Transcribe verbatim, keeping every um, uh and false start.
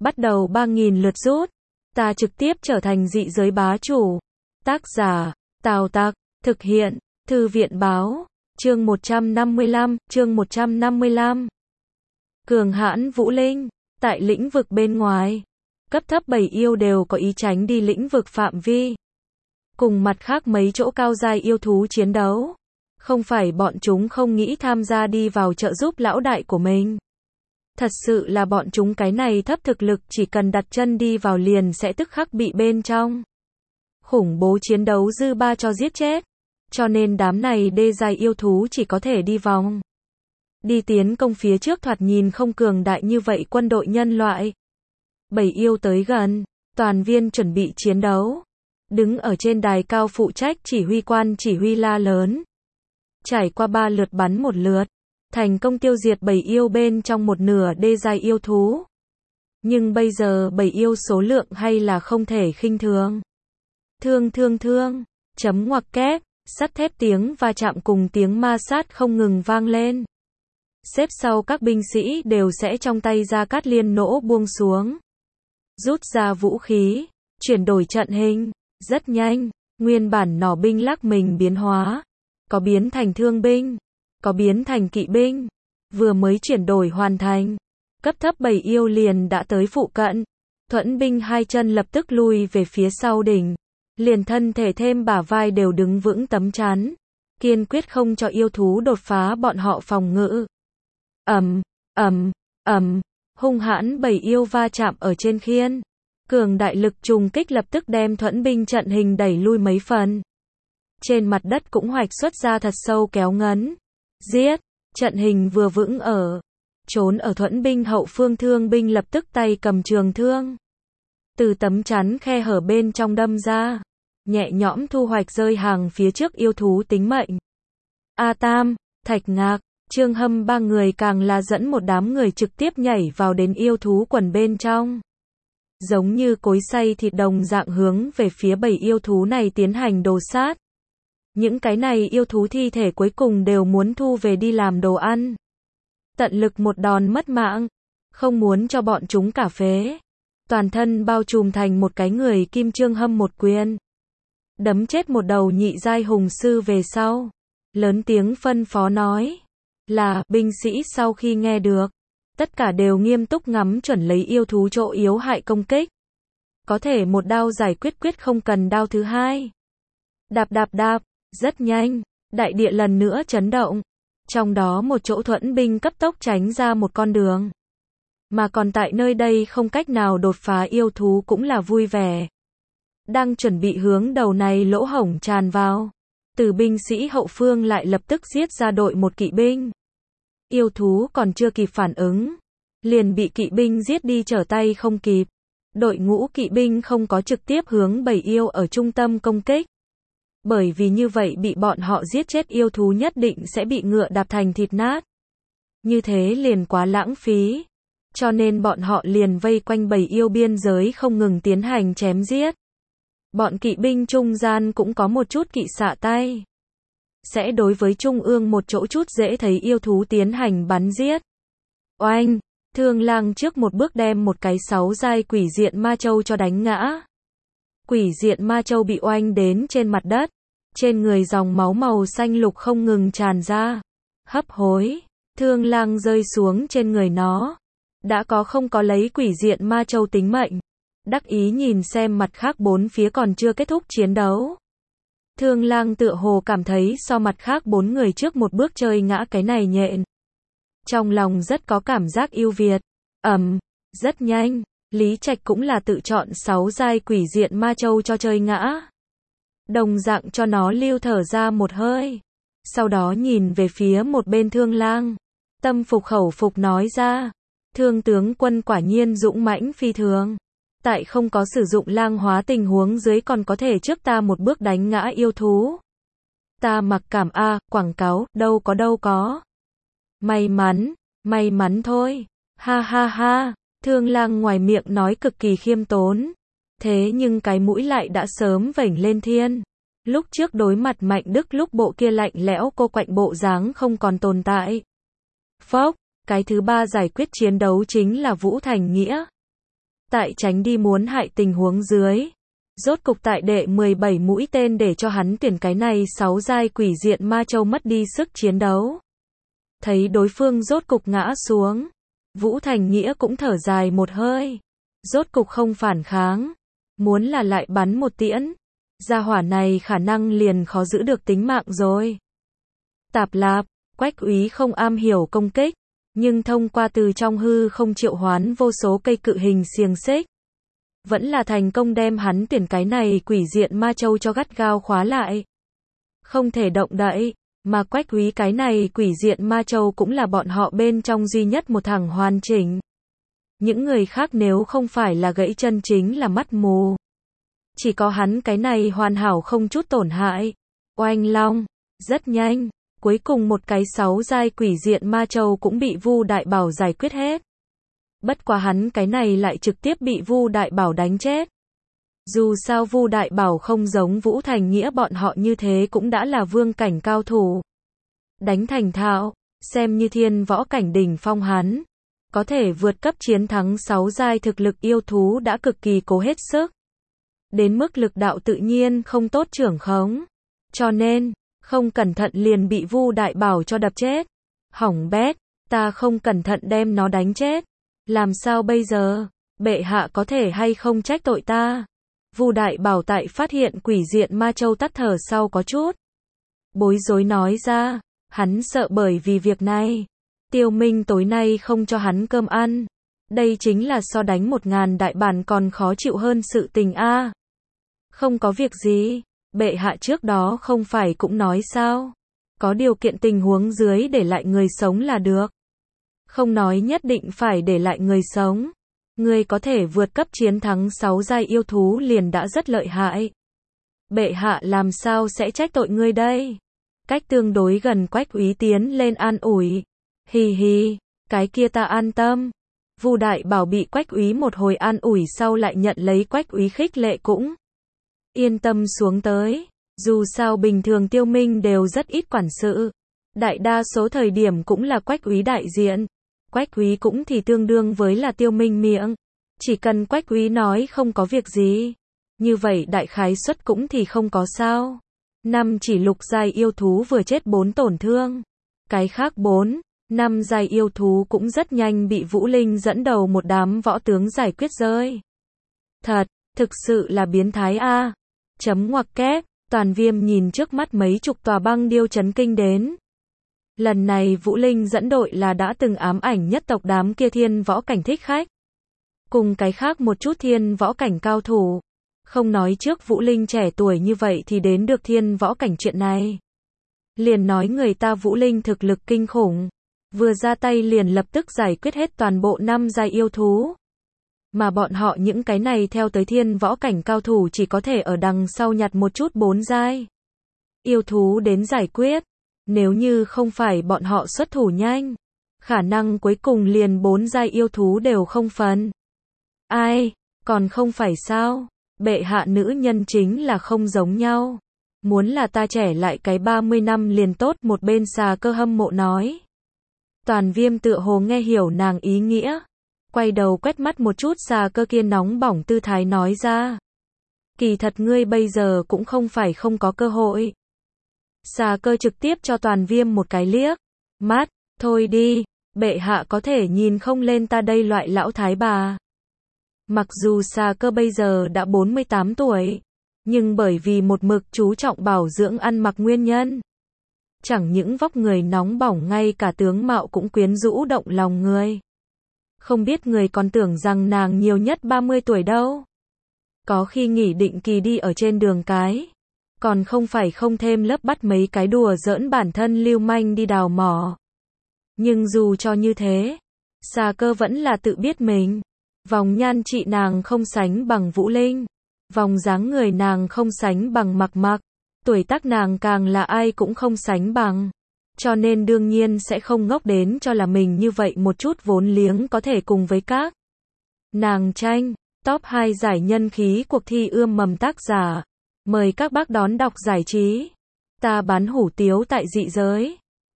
Bắt đầu ba nghìn lượt rút. Ta trực tiếp trở thành dị giới bá chủ. Tác giả, Tào Tặc, thực hiện, Thư viện báo, chương một trăm năm mươi lăm, chương một trăm năm mươi lăm. Cường hãn vũ linh, tại lĩnh vực bên ngoài, cấp thấp bảy yêu đều có ý tránh đi lĩnh vực phạm vi. Cùng mặt khác mấy chỗ cao giai yêu thú chiến đấu. Không phải bọn chúng không nghĩ tham gia đi vào trợ giúp lão đại của mình. Thật sự là bọn chúng cái này thấp thực lực chỉ cần đặt chân đi vào liền sẽ tức khắc bị bên trong khủng bố chiến đấu dư ba cho giết chết. Cho nên đám này đê giai yêu thú chỉ có thể đi vòng. Đi tiến công phía trước thoạt nhìn không cường đại như vậy quân đội nhân loại. Bảy yêu tới gần, toàn viên chuẩn bị chiến đấu. Đứng ở trên đài cao phụ trách chỉ huy quan chỉ huy la lớn. Trải qua ba lượt bắn một lượt, thành công tiêu diệt bảy yêu bên trong một nửa đê giai yêu thú. Nhưng bây giờ bảy yêu số lượng hay là không thể khinh thường. Thương thương thương, chấm ngoặc kép, sắt thép tiếng va chạm cùng tiếng ma sát không ngừng vang lên. Xếp sau các binh sĩ đều sẽ trong tay ra cát liên nỗ buông xuống. Rút ra vũ khí, chuyển đổi trận hình, rất nhanh, nguyên bản nỏ binh lắc mình biến hóa. Có biến thành thương binh, có biến thành kỵ binh, vừa mới chuyển đổi hoàn thành. Cấp thấp bảy yêu liền đã tới phụ cận. Thuẫn binh hai chân lập tức lui về phía sau đỉnh. Liền thân thể thêm bả vai đều đứng vững tấm chắn. Kiên quyết không cho yêu thú đột phá bọn họ phòng ngự. Ầm, ầm, ầm, hung hãn bảy yêu va chạm ở trên khiên. Cường đại lực trùng kích lập tức đem thuẫn binh trận hình đẩy lui mấy phần. Trên mặt đất cũng hoạch xuất ra thật sâu kéo ngấn. Giết, trận hình vừa vững ở. Trốn ở thuẫn binh hậu phương thương binh lập tức tay cầm trường thương. Từ tấm chắn khe hở bên trong đâm ra. Nhẹ nhõm thu hoạch rơi hàng phía trước yêu thú tính mệnh. A Tam, Thạch Ngạc, Trương Hâm ba người càng là dẫn một đám người trực tiếp nhảy vào đến yêu thú quần bên trong. Giống như cối xay thịt đồng dạng hướng về phía bảy yêu thú này tiến hành đồ sát. Những cái này yêu thú thi thể cuối cùng đều muốn thu về đi làm đồ ăn. Tận lực một đòn mất mạng, không muốn cho bọn chúng cả phế. Toàn thân bao trùm thành một cái người kim Trương Hâm một quyền. Đấm chết một đầu nhị giai hùng sư về sau. Lớn tiếng phân phó nói. Là, binh sĩ sau khi nghe được. Tất cả đều nghiêm túc ngắm chuẩn lấy yêu thú chỗ yếu hại công kích. Có thể một đao giải quyết quyết không cần đao thứ hai. Đạp đạp đạp. Rất nhanh, đại địa lần nữa chấn động. Trong đó một chỗ thuẫn binh cấp tốc tránh ra một con đường. Mà còn tại nơi đây không cách nào đột phá yêu thú cũng là vui vẻ. Đang chuẩn bị hướng đầu này lỗ hổng tràn vào. Từ binh sĩ hậu phương lại lập tức giết ra đội một kỵ binh. Yêu thú còn chưa kịp phản ứng. Liền bị kỵ binh giết đi trở tay không kịp. Đội ngũ kỵ binh không có trực tiếp hướng bảy yêu ở trung tâm công kích. Bởi vì như vậy bị bọn họ giết chết yêu thú nhất định sẽ bị ngựa đạp thành thịt nát. Như thế liền quá lãng phí. Cho nên bọn họ liền vây quanh bảy yêu biên giới không ngừng tiến hành chém giết. Bọn kỵ binh trung gian cũng có một chút kỵ xạ tay. Sẽ đối với trung ương một chỗ chút dễ thấy yêu thú tiến hành bắn giết. Oanh, Thương Lang trước một bước đem một cái sáu giai quỷ diện ma châu cho đánh ngã. Quỷ diện ma châu bị oanh đến trên mặt đất. Trên người dòng máu màu xanh lục không ngừng tràn ra. Hấp hối, Thương Lang rơi xuống trên người nó. Đã có không có lấy quỷ diện ma châu tính mệnh. Đắc ý nhìn xem mặt khác bốn phía còn chưa kết thúc chiến đấu. Thương Lang tựa hồ cảm thấy so mặt khác bốn người trước một bước chơi ngã cái này nhện. Trong lòng rất có cảm giác yêu Việt. Ầm, rất nhanh. Lý Trạch cũng là tự chọn sáu giai quỷ diện ma châu cho chơi ngã. Đồng dạng cho nó lưu thở ra một hơi. Sau đó nhìn về phía một bên Thương Lang. Tâm phục khẩu phục nói ra. Thương tướng quân quả nhiên dũng mãnh phi thường. Tại không có sử dụng lang hóa tình huống dưới còn có thể trước ta một bước đánh ngã yêu thú. Ta mặc cảm a, quảng cáo, đâu có đâu có. May mắn, may mắn thôi. Ha ha ha. Thương Lang ngoài miệng nói cực kỳ khiêm tốn. Thế nhưng cái mũi lại đã sớm vểnh lên thiên. Lúc trước đối mặt Mạnh Đức lúc bộ kia lạnh lẽo cô quạnh bộ dáng không còn tồn tại. Phốc, cái thứ ba giải quyết chiến đấu chính là Vũ Thành Nghĩa. Tại tránh đi muốn hại tình huống dưới. Rốt cục tại đệ mười bảy mũi tên để cho hắn tuyển cái này sáu giai quỷ diện ma châu mất đi sức chiến đấu. Thấy đối phương rốt cục ngã xuống. Vũ Thành Nghĩa cũng thở dài một hơi. Rốt cục không phản kháng. Muốn là lại bắn một tiễn. Gia hỏa này khả năng liền khó giữ được tính mạng rồi. Tạp lạp, Quách úy không am hiểu công kích. Nhưng thông qua từ trong hư không triệu hoán vô số cây cự hình xiềng xích. Vẫn là thành công đem hắn tuyển cái này quỷ diện ma châu cho gắt gao khóa lại. Không thể động đậy, mà Quách úy cái này quỷ diện ma châu cũng là bọn họ bên trong duy nhất một thằng hoàn chỉnh. Những người khác nếu không phải là gãy chân chính là mắt mù. Chỉ có hắn cái này hoàn hảo không chút tổn hại. Oanh long, rất nhanh, cuối cùng một cái sáu giai quỷ diện ma châu cũng bị Vu Đại Bảo giải quyết hết. Bất quá hắn cái này lại trực tiếp bị Vu Đại Bảo đánh chết. Dù sao Vu Đại Bảo không giống Vũ Thành Nghĩa bọn họ như thế cũng đã là vương cảnh cao thủ. Đánh thành thạo, xem như thiên võ cảnh đỉnh phong hắn. Có thể vượt cấp chiến thắng sáu giai thực lực yêu thú đã cực kỳ cố hết sức. Đến mức lực đạo tự nhiên không tốt trưởng khống. Cho nên, không cẩn thận liền bị Vu Đại Bảo cho đập chết. Hỏng bét, ta không cẩn thận đem nó đánh chết. Làm sao bây giờ? Bệ hạ có thể hay không trách tội ta? Vu Đại Bảo tại phát hiện quỷ diện ma châu tắt thở sau có chút bối rối nói ra, hắn sợ bởi vì việc này. Tiêu Minh tối nay không cho hắn cơm ăn. Đây chính là so đánh một ngàn đại bản còn khó chịu hơn sự tình a. Không có việc gì, bệ hạ trước đó không phải cũng nói sao? Có điều kiện tình huống dưới để lại người sống là được. Không nói nhất định phải để lại người sống. Ngươi có thể vượt cấp chiến thắng sáu giai yêu thú liền đã rất lợi hại. Bệ hạ làm sao sẽ trách tội ngươi đây? Cách tương đối gần Quách úy tiến lên an ủi. Hì hì, cái kia ta an tâm. Vu Đại Bảo bị Quách úy một hồi an ủi sau lại nhận lấy Quách úy khích lệ cũng yên tâm xuống tới. Dù sao bình thường Tiêu Minh đều rất ít quản sự. Đại đa số thời điểm cũng là Quách úy đại diện. Quách úy cũng thì tương đương với là Tiêu Minh miệng. Chỉ cần Quách úy nói không có việc gì. Như vậy đại khái suất cũng thì không có sao. Năm chỉ lục giai yêu thú vừa chết bốn tổn thương. Cái khác bốn, năm giai yêu thú cũng rất nhanh bị Vũ Linh dẫn đầu một đám võ tướng giải quyết rơi. Thật, thực sự là biến thái a. Chấm ngoặc kép, Toàn Viêm nhìn trước mắt mấy chục tòa băng điêu chấn kinh đến. Lần này Vũ Linh dẫn đội là đã từng ám ảnh nhất tộc đám kia thiên võ cảnh thích khách. Cùng cái khác một chút thiên võ cảnh cao thủ. Không nói trước Vũ Linh trẻ tuổi như vậy thì đến được thiên võ cảnh chuyện này. Liền nói người ta Vũ Linh thực lực kinh khủng. Vừa ra tay liền lập tức giải quyết hết toàn bộ năm giai yêu thú. Mà bọn họ những cái này theo tới thiên võ cảnh cao thủ chỉ có thể ở đằng sau nhặt một chút bốn giai yêu thú đến giải quyết. Nếu như không phải bọn họ xuất thủ nhanh, khả năng cuối cùng liền bốn giai yêu thú đều không phần. Ai, còn không phải sao? Bệ hạ nữ nhân chính là không giống nhau. Muốn là ta trẻ lại cái ba mươi năm liền tốt, một bên Xà Cơ hâm mộ nói. Toàn Viêm tựa hồ nghe hiểu nàng ý nghĩa. Quay đầu quét mắt một chút Xà Cơ kia nóng bỏng tư thái nói ra. Kỳ thật ngươi bây giờ cũng không phải không có cơ hội. Xà Cơ trực tiếp cho Toàn Viêm một cái liếc mắt, thôi đi, bệ hạ có thể nhìn không lên ta đây loại lão thái bà. Mặc dù Xà Cơ bây giờ đã bốn mươi tám tuổi, nhưng bởi vì một mực chú trọng bảo dưỡng ăn mặc nguyên nhân. Chẳng những vóc người nóng bỏng ngay cả tướng mạo cũng quyến rũ động lòng người. Không biết người còn tưởng rằng nàng nhiều nhất ba mươi tuổi đâu. Có khi nghỉ định kỳ đi ở trên đường cái. Còn không phải không thêm lớp bắt mấy cái đùa giỡn bản thân lưu manh đi đào mỏ. Nhưng dù cho như thế, Xà Cơ vẫn là tự biết mình. Vòng nhan trị nàng không sánh bằng Vũ Linh. Vòng dáng người nàng không sánh bằng Mặc Mặc. Tuổi tác nàng càng là ai cũng không sánh bằng. Cho nên đương nhiên sẽ không ngốc đến cho là mình như vậy một chút vốn liếng có thể cùng với các nàng tranh. Top hai giải nhân khí cuộc thi ươm mầm tác giả. Mời các bác đón đọc giải trí. Ta bán hủ tiếu tại dị giới.